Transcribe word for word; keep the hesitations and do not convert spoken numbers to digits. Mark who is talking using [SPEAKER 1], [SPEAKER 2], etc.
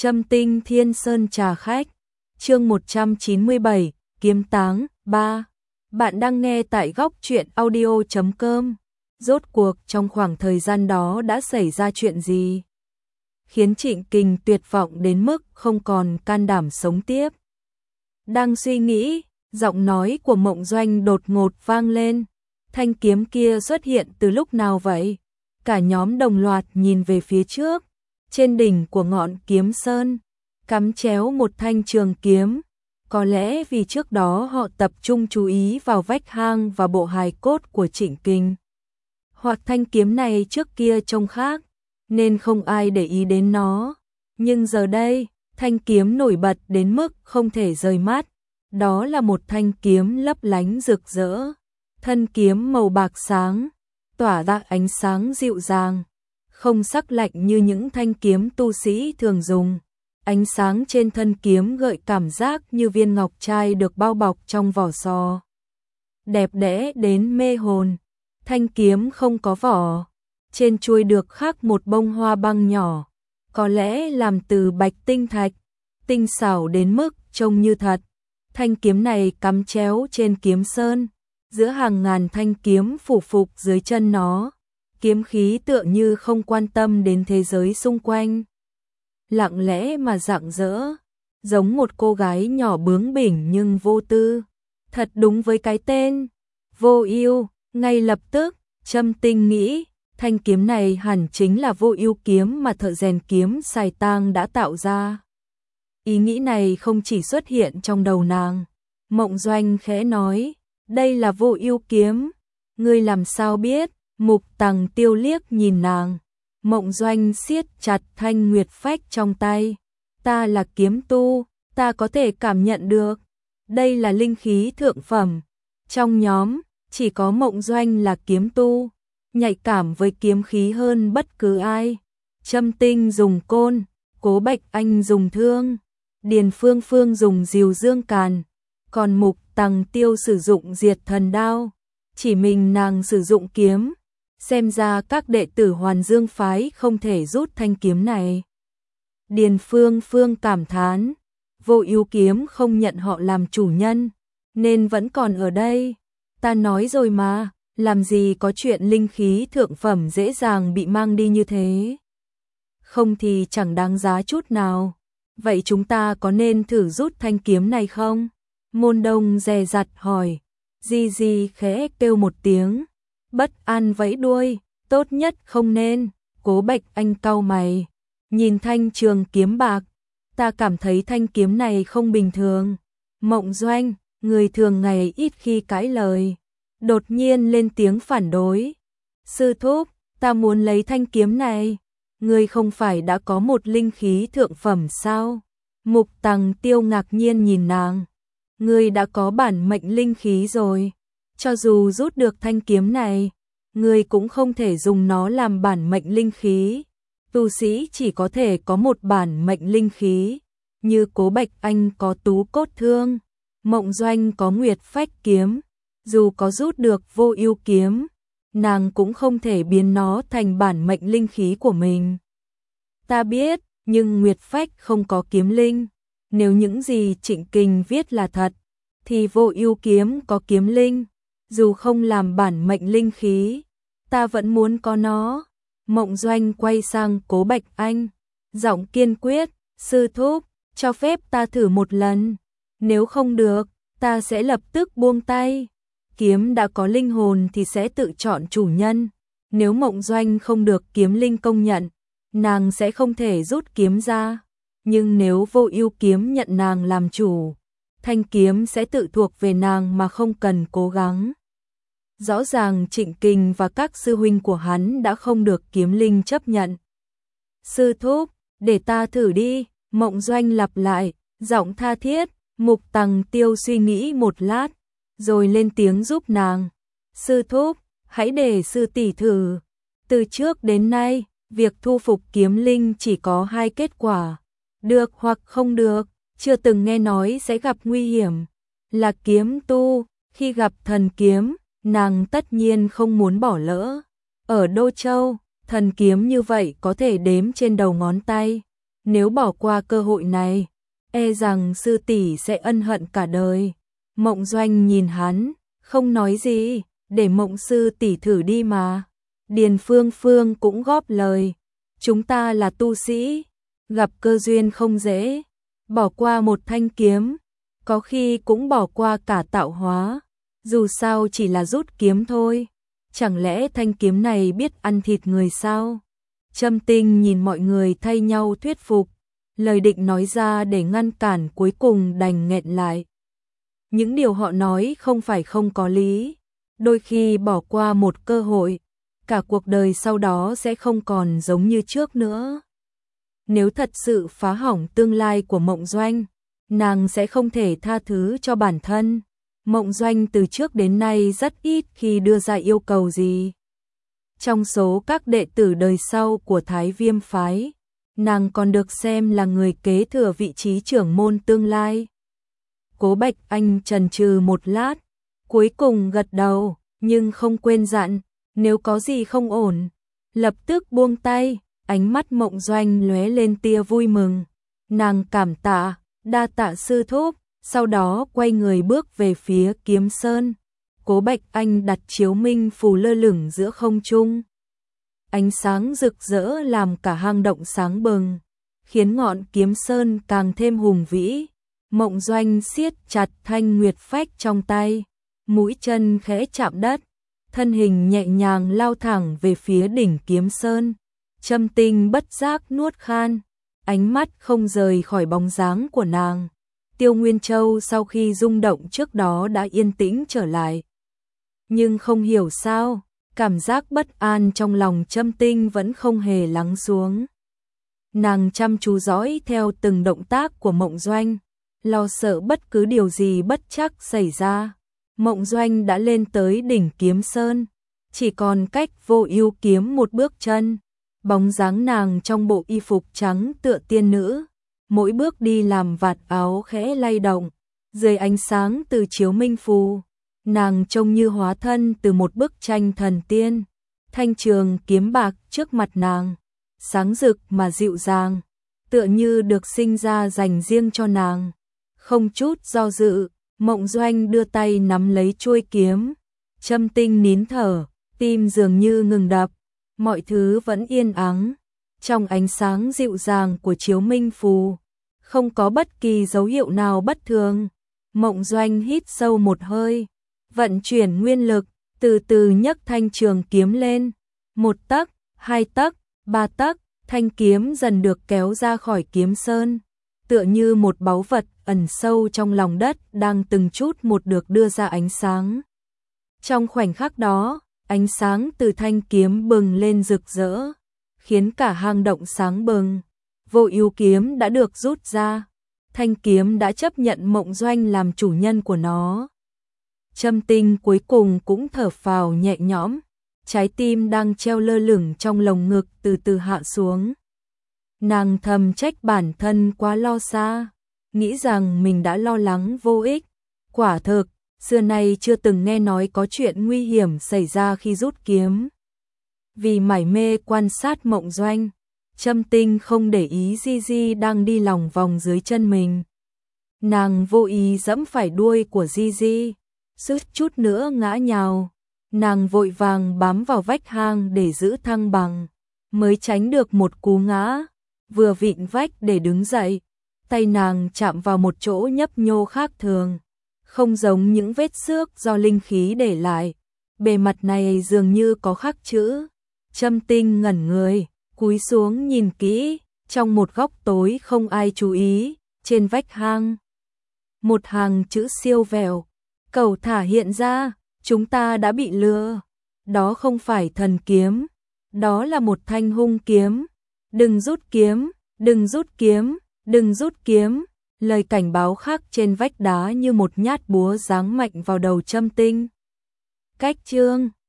[SPEAKER 1] Trâm Tinh Thiên Sơn trà khách, chương một trăm chín mươi bảy, Kiếm Táng, ba. Bạn đang nghe tại góc truyện audio chấm com. Rốt cuộc trong khoảng thời gian đó đã xảy ra chuyện gì? Khiến Trịnh Kình tuyệt vọng đến mức không còn can đảm sống tiếp. Đang suy nghĩ, giọng nói của Mộng Doanh đột ngột vang lên. Thanh kiếm kia xuất hiện từ lúc nào vậy? Cả nhóm đồng loạt nhìn về phía trước. Trên đỉnh của ngọn kiếm sơn, cắm chéo một thanh trường kiếm. Có lẽ vì trước đó họ tập trung chú ý vào vách hang và bộ hài cốt của Trịnh Kình. Hoặc thanh kiếm này trước kia trông khác, nên không ai để ý đến nó. Nhưng giờ đây, thanh kiếm nổi bật đến mức không thể rời mắt. Đó là một thanh kiếm lấp lánh rực rỡ. Thân kiếm màu bạc sáng, tỏa ra ánh sáng dịu dàng. Không sắc lạnh như những thanh kiếm tu sĩ thường dùng. Ánh sáng trên thân kiếm gợi cảm giác như viên ngọc trai được bao bọc trong vỏ sò. Đẹp đẽ đến mê hồn. Thanh kiếm không có vỏ. Trên chuôi được khắc một bông hoa băng nhỏ. Có lẽ làm từ bạch tinh thạch. Tinh xảo đến mức trông như thật. Thanh kiếm này cắm chéo trên kiếm sơn. Giữa hàng ngàn thanh kiếm phủ phục dưới chân nó. Kiếm khí tựa như không quan tâm đến thế giới xung quanh. Lặng lẽ mà rạng rỡ, giống một cô gái nhỏ bướng bỉnh nhưng vô tư. Thật đúng với cái tên, Vô Ưu. Ngay lập tức, Trâm Tinh nghĩ, thanh kiếm này hẳn chính là Vô Ưu kiếm mà thợ rèn kiếm Sài Tang đã tạo ra. Ý nghĩ này không chỉ xuất hiện trong đầu nàng. Mộng Doanh khẽ nói, đây là Vô Ưu kiếm, ngươi làm sao biết? Mục Tằng Tiêu liếc nhìn nàng. Mộng Doanh siết chặt thanh nguyệt phách trong tay. Ta là kiếm tu, ta có thể cảm nhận được. Đây là linh khí thượng phẩm. Trong nhóm, chỉ có Mộng Doanh là kiếm tu, nhạy cảm với kiếm khí hơn bất cứ ai. Trâm Tinh dùng côn, Cố Bạch Anh dùng thương, Điền Phương Phương dùng diều dương càn, còn Mục Tằng Tiêu sử dụng diệt thần đao. Chỉ mình nàng sử dụng kiếm. Xem ra các đệ tử Hoàn Dương phái không thể rút thanh kiếm này. Điền Phương Phương cảm thán, Vô Ưu kiếm không nhận họ làm chủ nhân, nên vẫn còn ở đây. Ta nói rồi mà, làm gì có chuyện linh khí thượng phẩm dễ dàng bị mang đi như thế. Không thì chẳng đáng giá chút nào. Vậy chúng ta có nên thử rút thanh kiếm này không? Môn Đông dè dặt hỏi. Di Di khẽ kêu một tiếng. Bất an vẫy đuôi, tốt nhất không nên. Cố Bạch Anh cau mày, nhìn thanh trường kiếm bạc, ta cảm thấy thanh kiếm này không bình thường. Mộng Doanh, người thường ngày ít khi cãi lời, đột nhiên lên tiếng phản đối. Sư thúc, ta muốn lấy thanh kiếm này. Người không phải đã có một linh khí thượng phẩm sao? Mục Tằng Tiêu ngạc nhiên nhìn nàng. Người đã có bản mệnh linh khí rồi. Cho dù rút được thanh kiếm này, người cũng không thể dùng nó làm bản mệnh linh khí. Tu sĩ chỉ có thể có một bản mệnh linh khí, như Cố Bạch Anh có tú cốt thương, Mộng Doanh có nguyệt phách kiếm. Dù có rút được Vô Ưu kiếm, nàng cũng không thể biến nó thành bản mệnh linh khí của mình. Ta biết, nhưng nguyệt phách không có kiếm linh. Nếu những gì Trịnh Kình viết là thật, thì Vô Ưu kiếm có kiếm linh. Dù không làm bản mệnh linh khí, ta vẫn muốn có nó. Mộng Doanh quay sang Cố Bạch Anh, giọng kiên quyết, sư thúc, cho phép ta thử một lần. Nếu không được, ta sẽ lập tức buông tay. Kiếm đã có linh hồn thì sẽ tự chọn chủ nhân. Nếu Mộng Doanh không được kiếm linh công nhận, nàng sẽ không thể rút kiếm ra. Nhưng nếu Vô Ưu kiếm nhận nàng làm chủ, thanh kiếm sẽ tự thuộc về nàng mà không cần cố gắng. Rõ ràng Trịnh Kình và các sư huynh của hắn đã không được kiếm linh chấp nhận. Sư thúc, để ta thử đi. Mộng Doanh lặp lại, giọng tha thiết. Mục Tằng Tiêu suy nghĩ một lát, rồi lên tiếng giúp nàng. Sư thúc, hãy để sư tỷ thử. Từ trước đến nay, việc thu phục kiếm linh chỉ có hai kết quả, được hoặc không được. Chưa từng nghe nói sẽ gặp nguy hiểm. Là kiếm tu, khi gặp thần kiếm, nàng tất nhiên không muốn bỏ lỡ. Ở Đô Châu, thần kiếm như vậy có thể đếm trên đầu ngón tay. Nếu bỏ qua cơ hội này, e rằng sư tỷ sẽ ân hận cả đời. Mộng Doanh nhìn hắn, không nói gì, để Mộng sư tỷ thử đi mà. Điền Phương Phương cũng góp lời, chúng ta là tu sĩ, gặp cơ duyên không dễ, bỏ qua một thanh kiếm, có khi cũng bỏ qua cả tạo hóa, dù sao chỉ là rút kiếm thôi, chẳng lẽ thanh kiếm này biết ăn thịt người sao? Trâm Tinh nhìn mọi người thay nhau thuyết phục, lời định nói ra để ngăn cản cuối cùng đành nghẹn lại. Những điều họ nói không phải không có lý, đôi khi bỏ qua một cơ hội, cả cuộc đời sau đó sẽ không còn giống như trước nữa. Nếu thật sự phá hỏng tương lai của Mộng Doanh, nàng sẽ không thể tha thứ cho bản thân. Mộng Doanh từ trước đến nay rất ít khi đưa ra yêu cầu gì. Trong số các đệ tử đời sau của Thái Viêm phái, nàng còn được xem là người kế thừa vị trí trưởng môn tương lai. Cố Bạch Anh chần chừ một lát, cuối cùng gật đầu, nhưng không quên dặn, nếu có gì không ổn, lập tức buông tay. Ánh mắt Mộng Doanh lóe lên tia vui mừng, nàng cảm tạ, đa tạ sư thúc, sau đó quay người bước về phía Kiếm Sơn. Cố Bạch Anh đặt chiếu minh phù lơ lửng giữa không trung. Ánh sáng rực rỡ làm cả hang động sáng bừng, khiến ngọn Kiếm Sơn càng thêm hùng vĩ. Mộng Doanh siết chặt thanh nguyệt phách trong tay, mũi chân khẽ chạm đất, thân hình nhẹ nhàng lao thẳng về phía đỉnh Kiếm Sơn. Trâm Tinh bất giác nuốt khan, ánh mắt không rời khỏi bóng dáng của nàng. Tiêu Nguyên Châu sau khi rung động trước đó đã yên tĩnh trở lại. Nhưng không hiểu sao, cảm giác bất an trong lòng Trâm Tinh vẫn không hề lắng xuống. Nàng chăm chú dõi theo từng động tác của Mộng Doanh, lo sợ bất cứ điều gì bất trắc xảy ra. Mộng Doanh đã lên tới đỉnh Kiếm Sơn, chỉ còn cách Vô Ưu kiếm một bước chân. Bóng dáng nàng trong bộ y phục trắng tựa tiên nữ, mỗi bước đi làm vạt áo khẽ lay động, dưới ánh sáng từ chiếu minh phù, nàng trông như hóa thân từ một bức tranh thần tiên. Thanh trường kiếm bạc trước mặt nàng, sáng rực mà dịu dàng, tựa như được sinh ra dành riêng cho nàng. Không chút do dự, Mộng Doanh đưa tay nắm lấy chuôi kiếm. Trâm Tinh nín thở, tim dường như ngừng đập. Mọi thứ vẫn yên ắng, trong ánh sáng dịu dàng của chiếu minh phù, không có bất kỳ dấu hiệu nào bất thường. Mộng Doanh hít sâu một hơi, vận chuyển nguyên lực, từ từ nhấc thanh trường kiếm lên. Một tấc, hai tấc, ba tấc, thanh kiếm dần được kéo ra khỏi Kiếm Sơn, tựa như một báu vật ẩn sâu trong lòng đất đang từng chút một được đưa ra ánh sáng. Trong khoảnh khắc đó, ánh sáng từ thanh kiếm bừng lên rực rỡ, khiến cả hang động sáng bừng. Vô Ưu kiếm đã được rút ra, thanh kiếm đã chấp nhận Mộng Doanh làm chủ nhân của nó. Trâm Tinh cuối cùng cũng thở phào nhẹ nhõm, trái tim đang treo lơ lửng trong lồng ngực từ từ hạ xuống. Nàng thầm trách bản thân quá lo xa, nghĩ rằng mình đã lo lắng vô ích. Quả thực, xưa nay chưa từng nghe nói có chuyện nguy hiểm xảy ra khi rút kiếm. Vì mải mê quan sát Mộng Doanh, Trâm Tinh không để ý Di Di đang đi lòng vòng dưới chân mình. Nàng vô ý giẫm phải đuôi của Di Di, suýt chút nữa ngã nhào. Nàng vội vàng bám vào vách hang để giữ thăng bằng, mới tránh được một cú ngã. Vừa vịn vách để đứng dậy, tay nàng chạm vào một chỗ nhấp nhô khác thường, không giống những vết xước do linh khí để lại. Bề mặt này dường như có khắc chữ. Trâm Tinh ngẩn người, cúi xuống nhìn kỹ, trong một góc tối không ai chú ý, trên vách hang, một hàng chữ siêu vẹo, cầu thả hiện ra, chúng ta đã bị lừa. Đó không phải thần kiếm, đó là một thanh hung kiếm. Đừng rút kiếm, đừng rút kiếm, đừng rút kiếm. Lời cảnh báo khắc trên vách đá như một nhát búa giáng mạnh vào đầu Trâm Tinh. Cách chương